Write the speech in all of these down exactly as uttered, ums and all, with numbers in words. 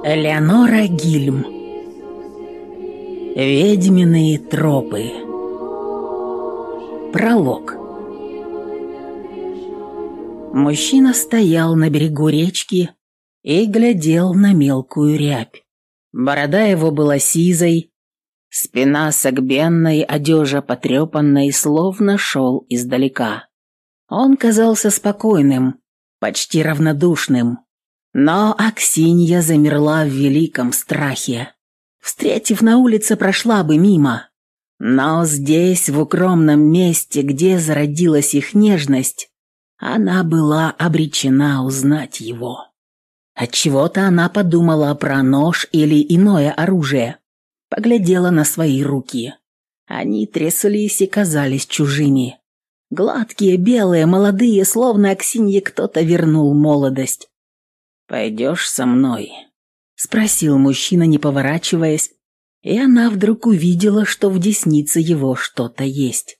Элеонора Гильм. Ведьминые тропы. Пролог. Мужчина стоял на берегу речки и глядел на мелкую рябь. Борода его была сизой, спина согбенной, одежа потрепанной, словно шел издалека. Он казался спокойным, почти равнодушным. Но Аксинья замерла в великом страхе. Встретив на улице, прошла бы мимо. Но здесь, в укромном месте, где зародилась их нежность, она была обречена узнать его. Отчего-то она подумала про нож или иное оружие. Поглядела на свои руки. Они тряслись и казались чужими. Гладкие, белые, молодые, словно Аксинье кто-то вернул молодость. «Пойдешь со мной?» – спросил мужчина, не поворачиваясь, и она вдруг увидела, что в деснице его что-то есть.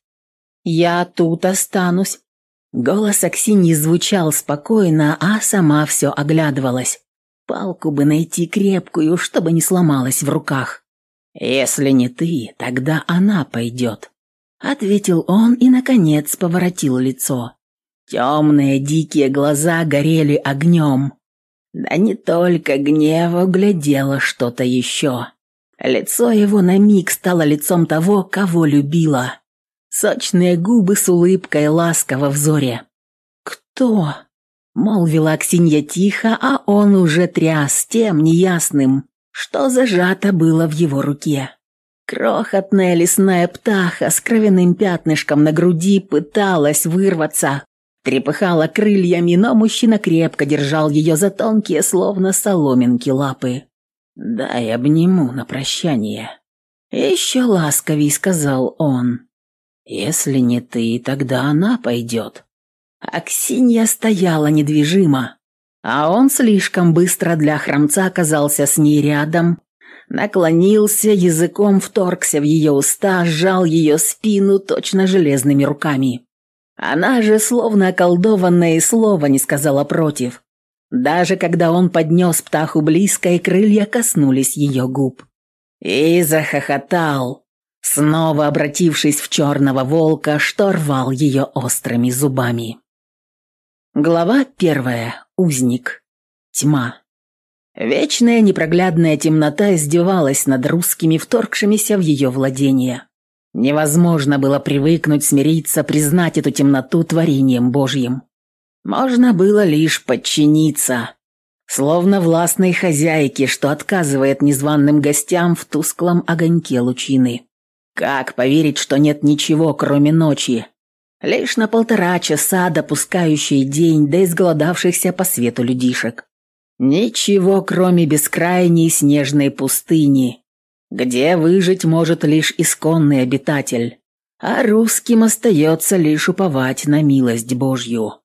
«Я тут останусь». Голос Аксиньи звучал спокойно, а сама все оглядывалась. Палку бы найти крепкую, чтобы не сломалась в руках. «Если не ты, тогда она пойдет», – ответил он и, наконец, поворотил лицо. Темные дикие глаза горели огнем. Да не только гнева, глядело что-то еще. Лицо его на миг стало лицом того, кого любила. Сочные губы с улыбкой ласково в взоре. «Кто?» – молвила Аксинья тихо, а он уже тряс тем неясным, что зажато было в его руке. Крохотная лесная птаха с кровяным пятнышком на груди пыталась вырваться. Трепыхала крыльями, но мужчина крепко держал ее за тонкие, словно соломинки, лапы. «Дай обниму на прощание», — еще ласковей сказал он. «Если не ты, тогда она пойдет». Аксинья стояла недвижимо, а он слишком быстро для хромца оказался с ней рядом, наклонился, языком вторгся в ее уста, сжал ее спину точно железными руками. Она же, словно околдованная, и слова не сказала против. Даже когда он поднес птаху близко, и крылья коснулись ее губ. И захохотал, снова обратившись в черного волка, что рвал ее острыми зубами. Глава первая. Узник. Тьма. Вечная непроглядная темнота издевалась над русскими, вторгшимися в ее владения. Невозможно было привыкнуть, смириться, признать эту темноту творением Божьим. Можно было лишь подчиниться, словно властной хозяйке, что отказывает незваным гостям в тусклом огоньке лучины. Как поверить, что нет ничего, кроме ночи? Лишь на полтора часа допускающий день до изголодавшихся по свету людишек. Ничего, кроме бескрайней снежной пустыни, где выжить может лишь исконный обитатель, а русским остается лишь уповать на милость Божью.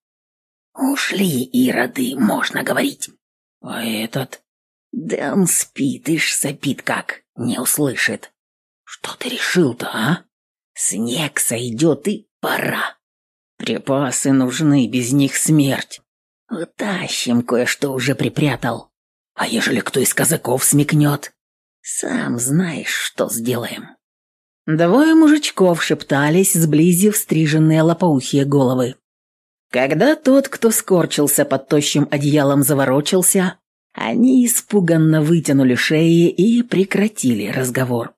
«Ушли, ироды, можно говорить». «А этот?» «Да он спит, ишь сопит как, не услышит». «Что ты решил-то, а?» «Снег сойдет и пора». «Припасы нужны, без них смерть». «Утащим, кое-что уже припрятал». «А ежели кто из казаков смекнет?» «Сам знаешь, что сделаем». Двое мужичков шептались, сблизив стриженные лопоухие головы. Когда тот, кто скорчился под тощим одеялом, заворочился, они испуганно вытянули шеи и прекратили разговор.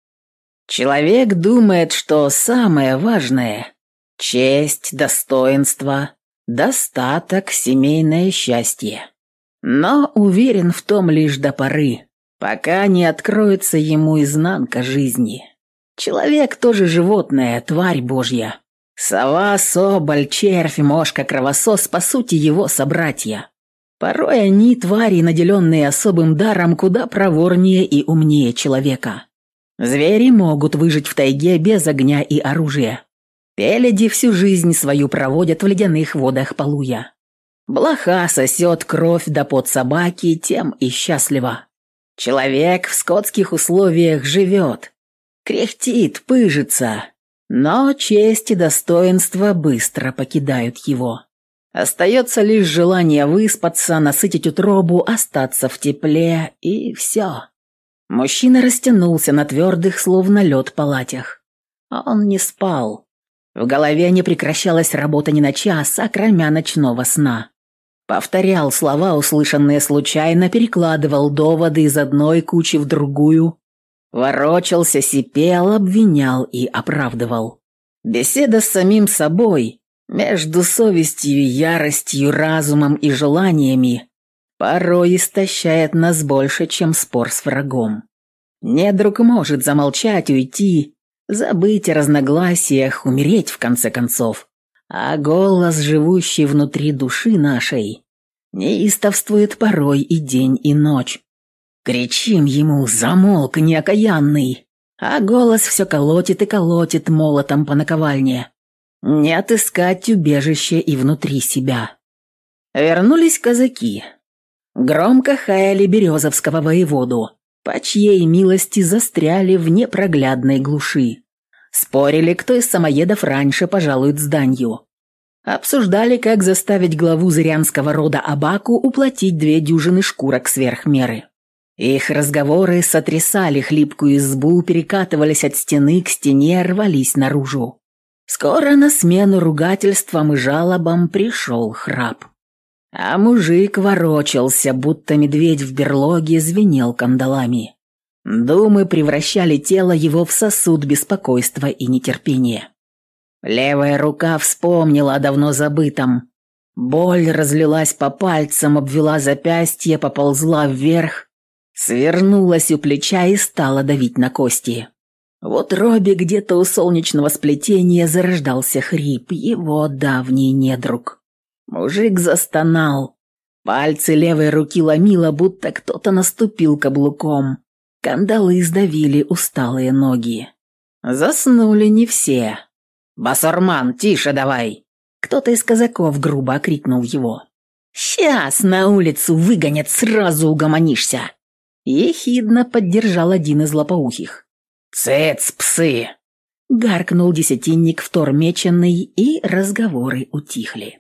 Человек думает, что самое важное – честь, достоинство, достаток, семейное счастье. Но уверен в том лишь до поры, пока не откроется ему изнанка жизни. Человек тоже животное, тварь Божья. Сова, соболь, червь, мошка, кровосос, по сути, его собратья. Порой они, твари, наделенные особым даром, куда проворнее и умнее человека. Звери могут выжить в тайге без огня и оружия. Пеледи всю жизнь свою проводят в ледяных водах Полуя. Блоха сосет кровь до пот собаки, тем и счастлива. Человек в скотских условиях живет, кряхтит, пыжится, но честь и достоинство быстро покидают его. Остается лишь желание выспаться, насытить утробу, остаться в тепле, и все. Мужчина растянулся на твердых, словно лед палатях. Он не спал. В голове не прекращалась работа ни на час, а кроме ночного сна. Повторял слова, услышанные случайно, перекладывал доводы из одной кучи в другую, ворочался, сипел, обвинял и оправдывал. Беседа с самим собой, между совестью, яростью, разумом и желаниями, порой истощает нас больше, чем спор с врагом. Недруг может замолчать, уйти, забыть о разногласиях, умереть в конце концов. А голос, живущий внутри души нашей, неистовствует порой и день, и ночь. Кричим ему: «Замолкни, окаянный!» А голос все колотит и колотит молотом по наковальне. Не отыскать убежище и внутри себя. Вернулись казаки. Громко хаяли березовского воеводу, по чьей милости застряли в непроглядной глуши. Спорили, кто из самоедов раньше пожалует с данью. Обсуждали, как заставить главу зырянского рода Абаку уплатить две дюжины шкурок сверх меры. Их разговоры сотрясали хлипкую избу, перекатывались от стены к стене, рвались наружу. Скоро на смену ругательствам и жалобам пришел храп. А мужик ворочался, будто медведь в берлоге, звенел кандалами. Думы превращали тело его в сосуд беспокойства и нетерпения. Левая рука вспомнила о давно забытом. Боль разлилась по пальцам, обвела запястье, поползла вверх, свернулась у плеча и стала давить на кости. В утробе где-то у солнечного сплетения зарождался хрип, его давний недруг. Мужик застонал. Пальцы левой руки ломило, будто кто-то наступил каблуком. Кандалы сдавили усталые ноги. Заснули не все. «Басурман, тише давай!» Кто-то из казаков грубо окрикнул его. «Сейчас на улицу выгонят, сразу угомонишься!» Ехидно поддержал один из лопоухих. «Цец, псы!» Гаркнул десятинник втормеченный, и разговоры утихли.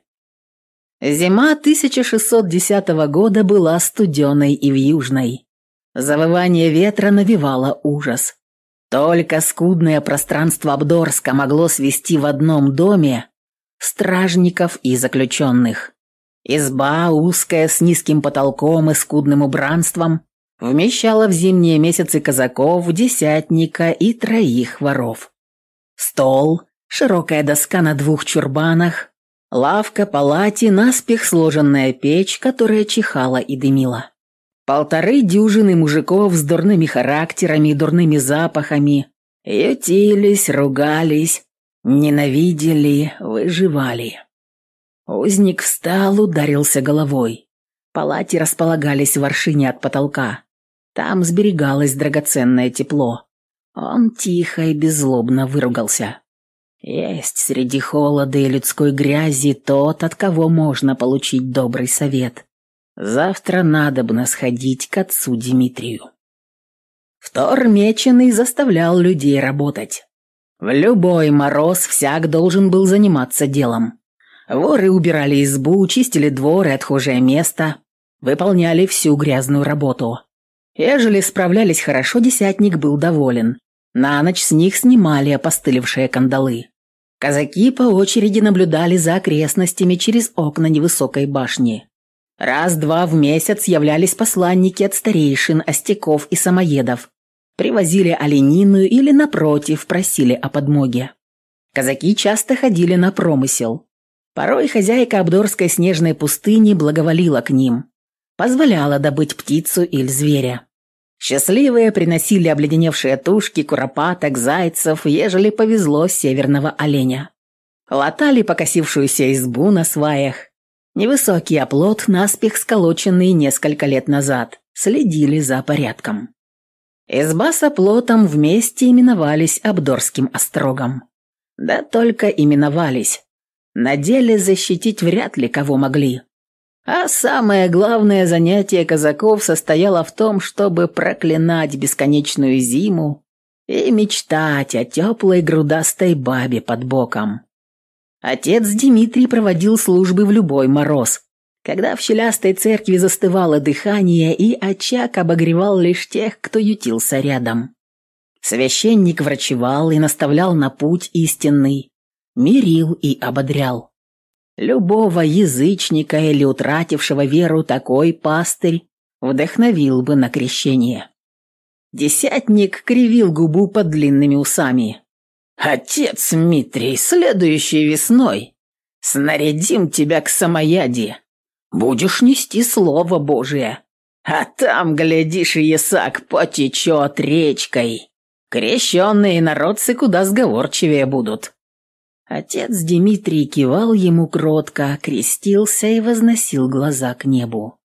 Зима тысяча шестьсот десятого года была студеной и вьюжной. Завывание ветра навевало ужас. Только скудное пространство Абдорска могло свести в одном доме стражников и заключенных. Изба, узкая, с низким потолком и скудным убранством, вмещала в зимние месяцы казаков, десятника и троих воров. Стол, широкая доска на двух чурбанах, лавка, палати, наспех сложенная печь, которая чихала и дымила. Полторы дюжины мужиков с дурными характерами и дурными запахами ютились, ругались, ненавидели, выживали. Узник встал, ударился головой. Палати располагались в аршине от потолка. Там сберегалось драгоценное тепло. Он тихо и беззлобно выругался. Есть среди холода и людской грязи тот, от кого можно получить добрый совет. Завтра надобно сходить к отцу Дмитрию. Втормеченный заставлял людей работать. В любой мороз всяк должен был заниматься делом. Воры убирали избу, чистили двор и отхожее место, выполняли всю грязную работу. Ежели справлялись хорошо, десятник был доволен. На ночь с них снимали опостылевшие кандалы. Казаки по очереди наблюдали за окрестностями через окна невысокой башни. Раз-два в месяц являлись посланники от старейшин, остяков и самоедов. Привозили оленину или, напротив, просили о подмоге. Казаки часто ходили на промысел. Порой хозяйка Абдорской снежной пустыни благоволила к ним. Позволяла добыть птицу или зверя. Счастливые приносили обледеневшие тушки, куропаток, зайцев, ежели повезло северного оленя. Латали покосившуюся избу на сваях. Невысокий оплот, наспех сколоченный несколько лет назад, следили за порядком. Изба с оплотом вместе именовались Абдорским острогом. Да только именовались. На деле защитить вряд ли кого могли. А самое главное занятие казаков состояло в том, чтобы проклинать бесконечную зиму и мечтать о теплой грудастой бабе под боком. Отец Дмитрий проводил службы в любой мороз, когда в щелястой церкви застывало дыхание и очаг обогревал лишь тех, кто ютился рядом. Священник врачевал и наставлял на путь истинный, мирил и ободрял. Любого язычника или утратившего веру такой пастырь вдохновил бы на крещение. Десятник кривил губу под длинными усами. «Отец Митрий, следующей весной снарядим тебя к Самояде. Будешь нести слово Божие, а там, глядишь, и Исаак потечет речкой. Крещенные народцы куда сговорчивее будут». Отец Дмитрий кивал ему кротко, крестился и возносил глаза к небу.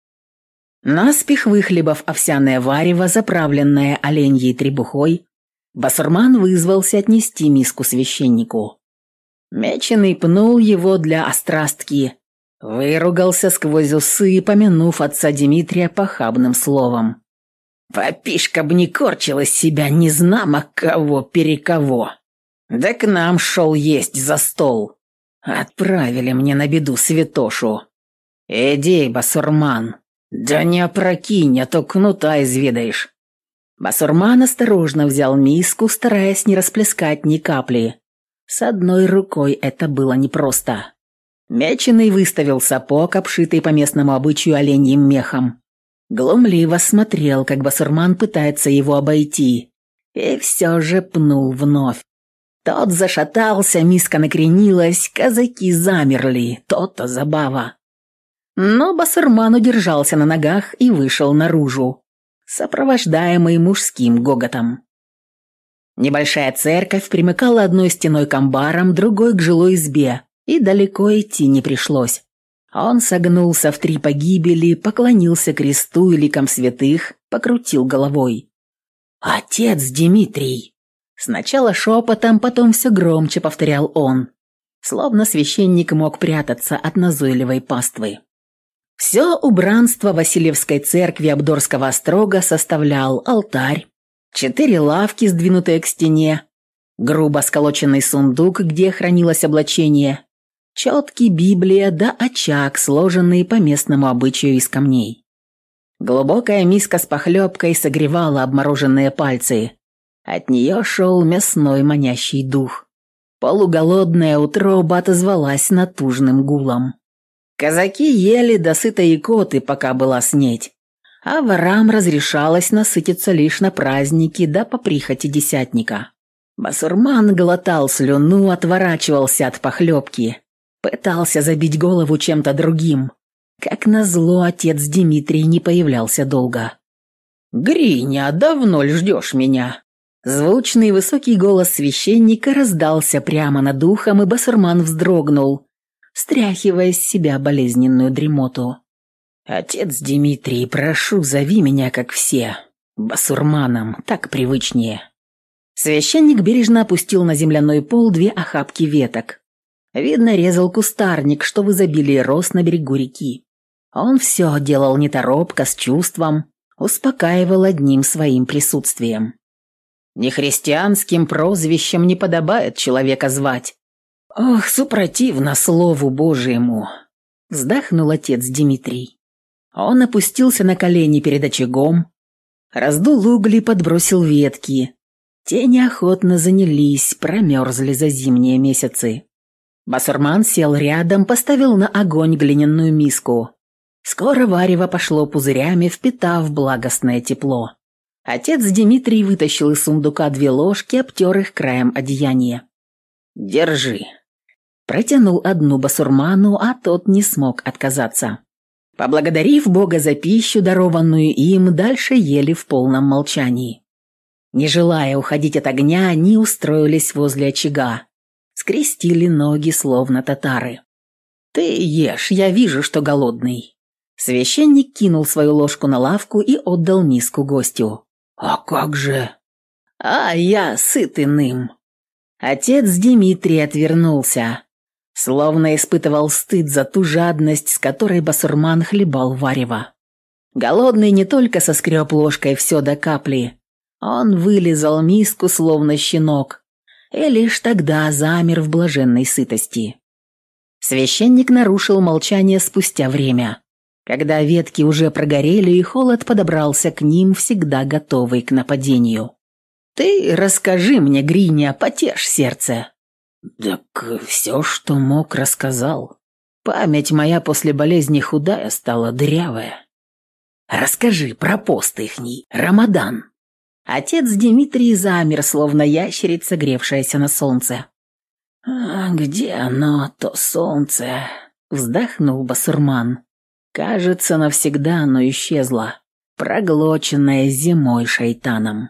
Наспех выхлебав овсяное варево, заправленное оленьей требухой, басурман вызвался отнести миску священнику. Меченый пнул его для острастки, выругался сквозь усы, помянув отца Дмитрия похабным словом. «Попишка б не корчила себя незнамо кого перекого. Да к нам шел есть за стол. Отправили мне на беду святошу. Иди, басурман, да не опрокинь, а то кнута изведаешь». Басурман осторожно взял миску, стараясь не расплескать ни капли. С одной рукой это было непросто. Меченый выставил сапог, обшитый по местному обычаю оленьим мехом. Глумливо смотрел, как басурман пытается его обойти, и все же пнул вновь. Тот зашатался, миска накренилась, казаки замерли, то-то забава. Но басурман удержался на ногах и вышел наружу, сопровождаемый мужским гоготом. Небольшая церковь примыкала одной стеной к амбарам, другой к жилой избе, и далеко идти не пришлось. Он согнулся в три погибели, поклонился кресту и ликам святых, покрутил головой. «Отец Дмитрий!» Сначала шепотом, потом все громче повторял он, словно священник мог прятаться от назойливой паствы. Все убранство Васильевской церкви Абдорского острога составлял алтарь, четыре лавки, сдвинутые к стене, грубо сколоченный сундук, где хранилось облачение, четки, Библия да очаг, сложенный по местному обычаю из камней. Глубокая миска с похлебкой согревала обмороженные пальцы. От нее шел мясной манящий дух. Полуголодная утроба отозвалась натужным гулом. Казаки ели до сытой икоты, пока была снедь, а ворам разрешалось насытиться лишь на праздники да по прихоти десятника. Басурман глотал слюну, отворачивался от похлебки, пытался забить голову чем-то другим. Как назло, отец Дмитрий не появлялся долго. «Гриня, давно ли ждешь меня?» Звучный высокий голос священника раздался прямо над ухом, и басурман вздрогнул, стряхивая с себя болезненную дремоту. «Отец Дмитрий, прошу, зови меня, как все. Басурманом, так привычнее». Священник бережно опустил на земляной пол две охапки веток. Видно, резал кустарник, что в изобилии рос на берегу реки. Он все делал неторопко, с чувством, успокаивал одним своим присутствием. Нехристианским прозвищем не подобает человека звать. «Ох, супротивно слову Божьему!» – вздохнул отец Дмитрий. Он опустился на колени перед очагом, раздул угли, подбросил ветки. Те неохотно занялись, промерзли за зимние месяцы. Басурман сел рядом, поставил на огонь глиняную миску. Скоро варево пошло пузырями, впитав благостное тепло. Отец Дмитрий вытащил из сундука две ложки, обтер их краем одеяния. «Держи». Протянул одну басурману, а тот не смог отказаться. Поблагодарив Бога за пищу, дарованную им, дальше ели в полном молчании. Не желая уходить от огня, они устроились возле очага. Скрестили ноги, словно татары. «Ты ешь, я вижу, что голодный». Священник кинул свою ложку на лавку и отдал миску гостю. «А как же?» «А я сыт иным». Отец Дмитрий отвернулся, словно испытывал стыд за ту жадность, с которой басурман хлебал варево. Голодный не только соскреб ложкой все до капли, он вылизал миску, словно щенок, и лишь тогда замер в блаженной сытости. Священник нарушил молчание спустя время, когда ветки уже прогорели и холод подобрался к ним, всегда готовый к нападению. «Ты расскажи мне, Гриня, потешь сердце». «Так все, что мог, рассказал. Память моя после болезни худая стала, дырявая». «Расскажи про пост ихний, Рамадан». Отец Дмитрий замер, словно ящерица, гревшаяся на солнце. «А где оно, то солнце?» — вздохнул басурман. «Кажется, навсегда оно исчезло, проглоченное зимой шайтаном.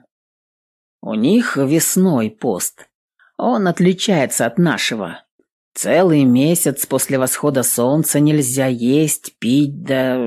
У них весной пост. Он отличается от нашего. Целый месяц после восхода солнца нельзя есть, пить, да...»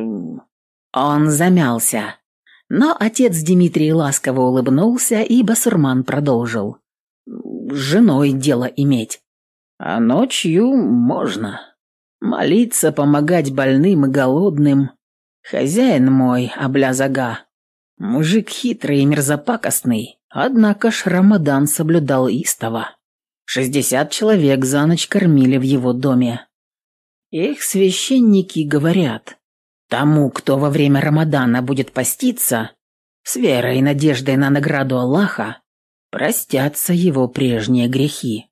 Он замялся. Но отец Дмитрий ласково улыбнулся, и басурман продолжил. «С женой дело иметь. А ночью можно. Молиться, помогать больным и голодным. Хозяин мой, Аблязага, мужик хитрый и мерзопакостный, однако ж Рамадан соблюдал истово. Шестьдесят человек за ночь кормили в его доме. Их священники говорят, тому, кто во время Рамадана будет поститься, с верой и надеждой на награду Аллаха, простятся его прежние грехи.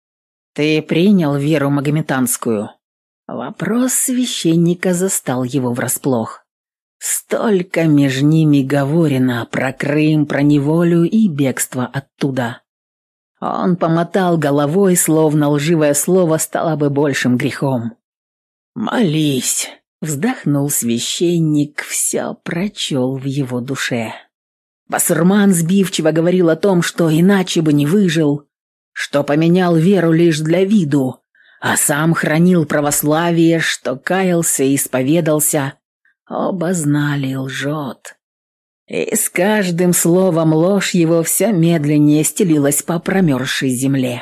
«Ты принял веру магометанскую?» Вопрос священника застал его врасплох. Столько между ними говорено про Крым, про неволю и бегство оттуда. Он помотал головой, словно лживое слово стало бы большим грехом. «Молись!» — вздохнул священник, все прочел в его душе. Басурман сбивчиво говорил о том, что иначе бы не выжил, что поменял веру лишь для виду, а сам хранил православие, что каялся и исповедался. Оба знали, лжет. И с каждым словом ложь его все медленнее стелилась по промерзшей земле.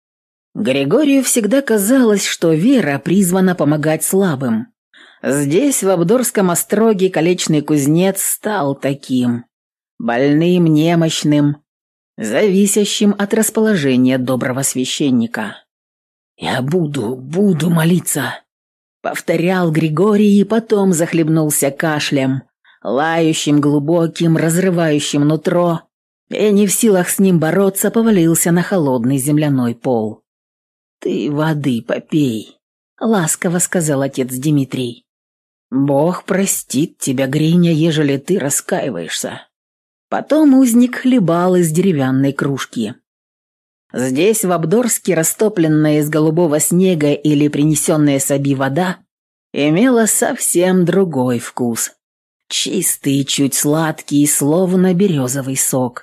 Григорию всегда казалось, что вера призвана помогать слабым. Здесь, в Абдорском остроге, колечный кузнец стал таким. Больным, немощным, зависящим от расположения доброго священника. «Я буду, буду молиться», — повторял Григорий и потом захлебнулся кашлем, лающим, глубоким, разрывающим нутро, и не в силах с ним бороться, повалился на холодный земляной пол. «Ты воды попей», — ласково сказал отец Дмитрий. «Бог простит тебя, Гриня, ежели ты раскаиваешься». Потом узник хлебал из деревянной кружки. Здесь, в Абдорске, растопленная из голубого снега или принесенная с Аби вода имела совсем другой вкус. Чистый, чуть сладкий, словно березовый сок.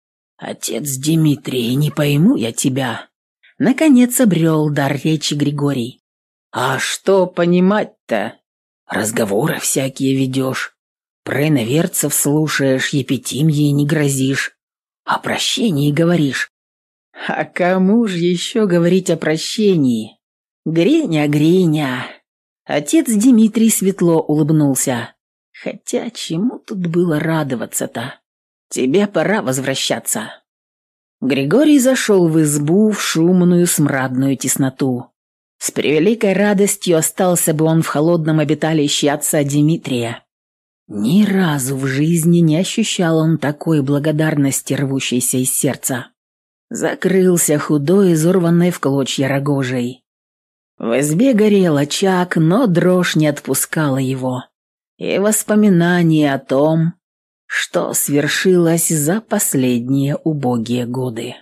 «Отец Дмитрий, не пойму я тебя», — наконец обрел дар речи Григорий. «А что понимать-то? Разговоры всякие ведешь. Про иноверцев слушаешь, епитимьей не грозишь, о прощении говоришь». «А кому же еще говорить о прощении? Гриня, Гриня!» Отец Дмитрий светло улыбнулся. «Хотя чему тут было радоваться-то? Тебе пора возвращаться». Григорий зашел в избу, в шумную смрадную тесноту. С превеликой радостью остался бы он в холодном обиталище отца Дмитрия. Ни разу в жизни не ощущал он такой благодарности, рвущейся из сердца. Закрылся худой, изорванной в клочья рогожей. В избе горел очаг, но дрожь не отпускала его. И воспоминания о том, что свершилось за последние убогие годы.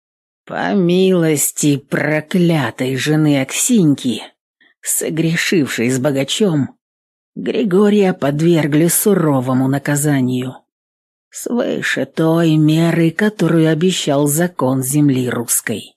По милости проклятой жены Аксиньки, согрешившей с богачом, Григория подвергли суровому наказанию. Свыше той меры, которую обещал закон земли русской.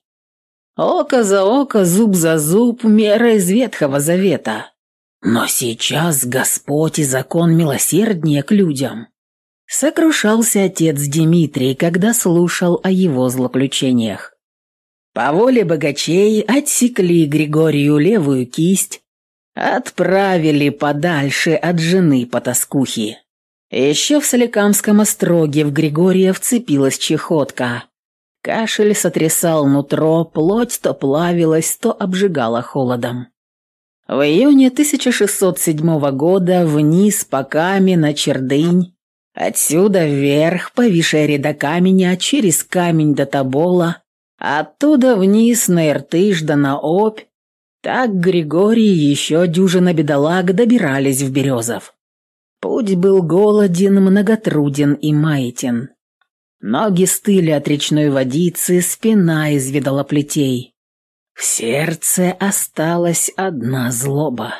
Око за око, зуб за зуб, мера из Ветхого Завета. Но сейчас Господь и закон милосерднее к людям. Сокрушался отец Дмитрий, когда слушал о его злоключениях. По воле богачей отсекли Григорию левую кисть, отправили подальше от жены потаскухи. Еще в Соликамском остроге в Григория вцепилась чехотка. Кашель сотрясал нутро, плоть то плавилась, то обжигала холодом. В июне тысяча шестьсот седьмого года вниз по Каме на Чердынь, отсюда вверх по Вишере каменя, через камень до Тобола, оттуда вниз на Иртыш да на Обь. Так Григорий и еще дюжина бедолаг добирались в Березов. Путь был голоден, многотруден и маятен. Ноги стыли от речной водицы, спина изведала плетей. В сердце осталась одна злоба.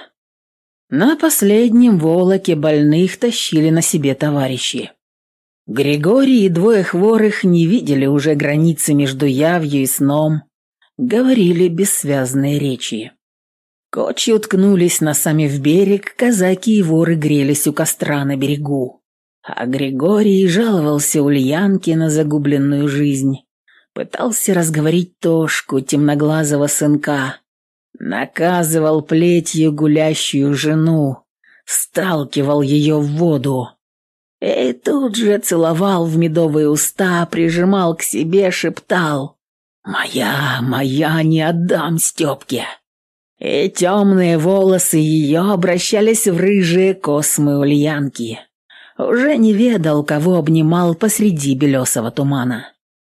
На последнем волоке больных тащили на себе товарищи. Григорий и двое хворых не видели уже границы между явью и сном, говорили бессвязные речи. Кочи уткнулись носами в берег, казаки и воры грелись у костра на берегу. А Григорий жаловался Ульянке на загубленную жизнь, пытался разговорить Тошку, темноглазого сынка, наказывал плетью гулящую жену, сталкивал ее в воду. И тут же целовал в медовые уста, прижимал к себе, шептал: «Моя, моя, не отдам Степке». И темные волосы ее обращались в рыжие космы Ульянки. Уже не ведал, кого обнимал посреди белесого тумана.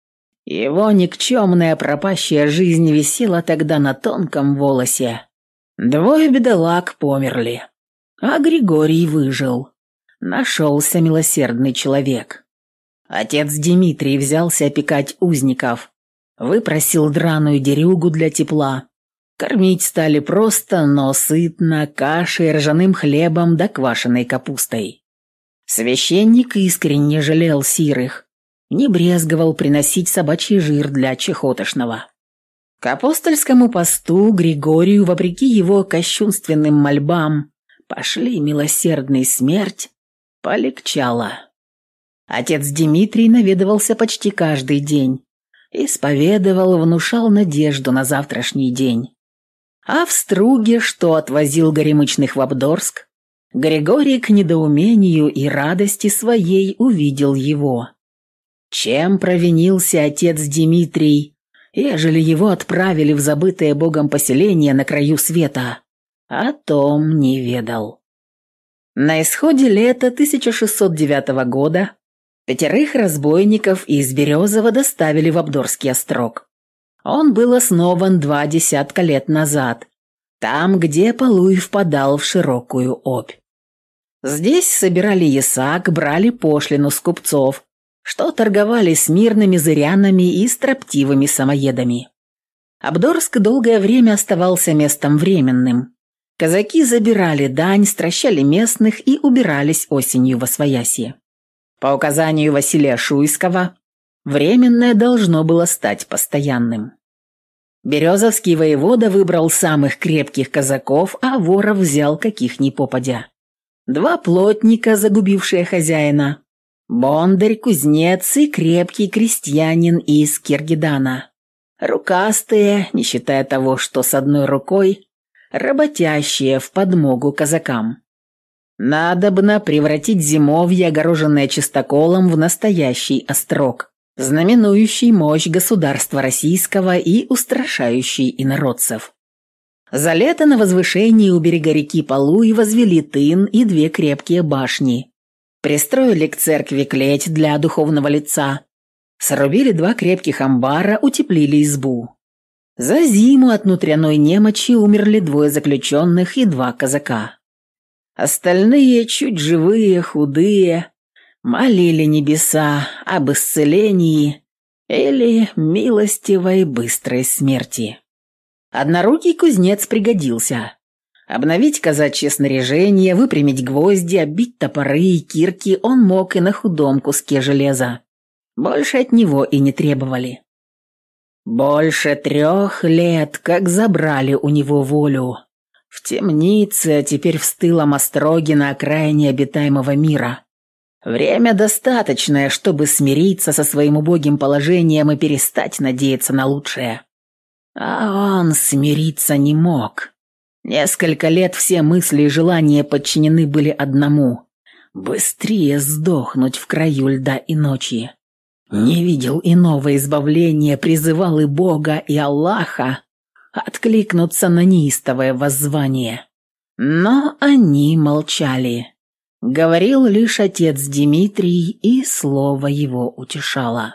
Его никчемная пропащая жизнь висела тогда на тонком волосе. Двое бедолаг померли, а Григорий выжил. Нашелся милосердный человек. Отец Дмитрий взялся опекать узников, выпросил драную дерюгу для тепла. Кормить стали просто, но сытно, кашей, ржаным хлебом да квашеной капустой. Священник искренне жалел сирых, не брезговал приносить собачий жир для чехотошного. К апостольскому посту Григорию, вопреки его кощунственным мольбам, пошли милосердный смерть, полегчало. Отец Дмитрий наведывался почти каждый день, исповедовал, внушал надежду на завтрашний день. А в Струге, что отвозил горемычных в Обдорск, Григорий к недоумению и радости своей увидел его. Чем провинился отец Дмитрий, ежели его отправили в забытое Богом поселение на краю света, о том не ведал. На исходе лета тысяча шестьсот девятого года пятерых разбойников из Березова доставили в Обдорский острог. Он был основан два десятка лет назад, там, где Полуй впадал в широкую Обь. Здесь собирали ясак, брали пошлину с купцов, что торговали с мирными зырянами и строптивыми самоедами. Обдорск долгое время оставался местом временным. Казаки забирали дань, стращали местных и убирались осенью восвояси. По указанию Василия Шуйского, временное должно было стать постоянным. Березовский воевода выбрал самых крепких казаков, а воров взял каких ни попадя. Два плотника, загубившие хозяина, бондарь, кузнец и крепкий крестьянин из Киргидана. Рукастые, не считая того, что с одной рукой, работящие в подмогу казакам. Надобно превратить зимовье, огороженное чистоколом, в настоящий острог, знаменующий мощь государства российского и устрашающий инородцев. За лето на возвышении у берега реки Полуй возвели тын и две крепкие башни, пристроили к церкви клеть для духовного лица, срубили два крепких амбара, утеплили избу. За зиму от внутренней немочи умерли двое заключенных и два казака. Остальные, чуть живые, худые, молили небеса об исцелении или милостивой быстрой смерти. Однорукий кузнец пригодился. Обновить казачье снаряжение, выпрямить гвозди, оббить топоры и кирки он мог и на худом куске железа. Больше от него и не требовали. Больше трех лет, как забрали у него волю. В темнице, а теперь в стылом остроге на окраине обитаемого мира. Время достаточное, чтобы смириться со своим убогим положением и перестать надеяться на лучшее. А он смириться не мог. Несколько лет все мысли и желания подчинены были одному – быстрее сдохнуть в краю льда и ночи. Не видел иного избавления, призывал и Бога, и Аллаха, откликнуться на неистовое воззвание. Но они молчали. Говорил лишь отец Дмитрий, и слово его утешало.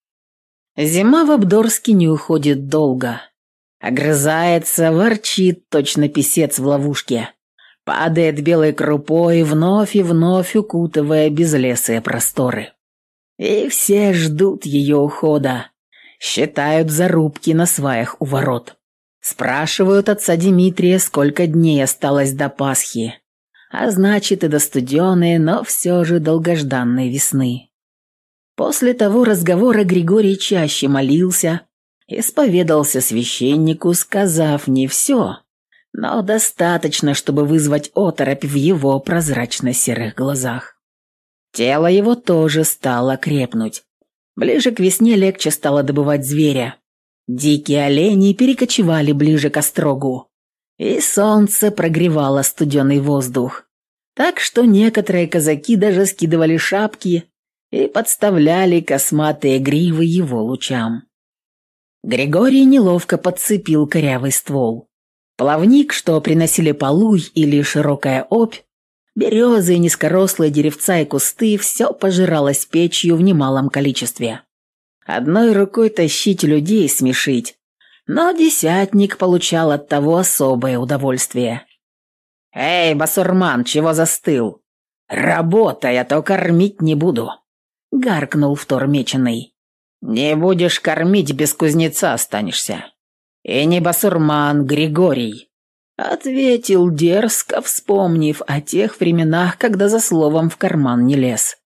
Зима в Абдорске не уходит долго. Огрызается, ворчит, точно писец в ловушке. Падает белой крупой, вновь и вновь укутывая безлесые просторы. И все ждут ее ухода. Считают зарубки на сваях у ворот. Спрашивают отца Дмитрия, сколько дней осталось до Пасхи. А значит, и до студеной, но все же долгожданной весны. После того разговора Григорий чаще молился, исповедался священнику, сказав не все, но достаточно, чтобы вызвать оторопь в его прозрачно-серых глазах. Тело его тоже стало крепнуть. Ближе к весне легче стало добывать зверя. Дикие олени перекочевали ближе к острогу, и солнце прогревало студеный воздух, так что некоторые казаки даже скидывали шапки и подставляли косматые гривы его лучам. Григорий неловко подцепил корявый ствол. Плавник, что приносили полуй или широкая обь, березы, низкорослые деревца и кусты, все пожиралось печью в немалом количестве. Одной рукой тащить людей смешить, но десятник получал от того особое удовольствие. «Эй, басурман, чего застыл? Работай, а то кормить не буду», — гаркнул втор меченый. «Не будешь кормить, без кузнеца останешься». «И не басурман, Григорий», — ответил дерзко, вспомнив о тех временах, когда за словом в карман не лез.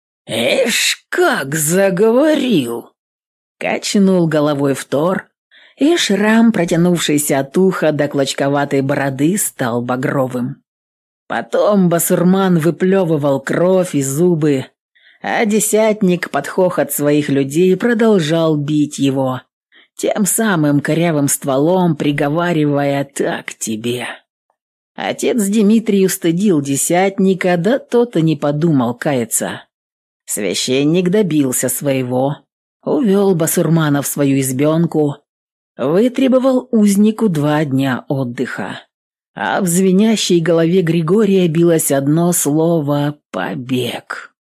«Эш, как заговорил!» Качнул головой втор, и шрам, протянувшийся от уха до клочковатой бороды, стал багровым. Потом басурман выплевывал кровь и зубы, а десятник под хохот своих людей продолжал бить его, тем самым корявым стволом приговаривая «так тебе». Отец Дмитрий устыдил десятника, да тот и не подумал каяться. Священник добился своего, увел басурмана в свою избенку, вытребовал узнику два дня отдыха, а в звенящей голове Григория билось одно слово «побег».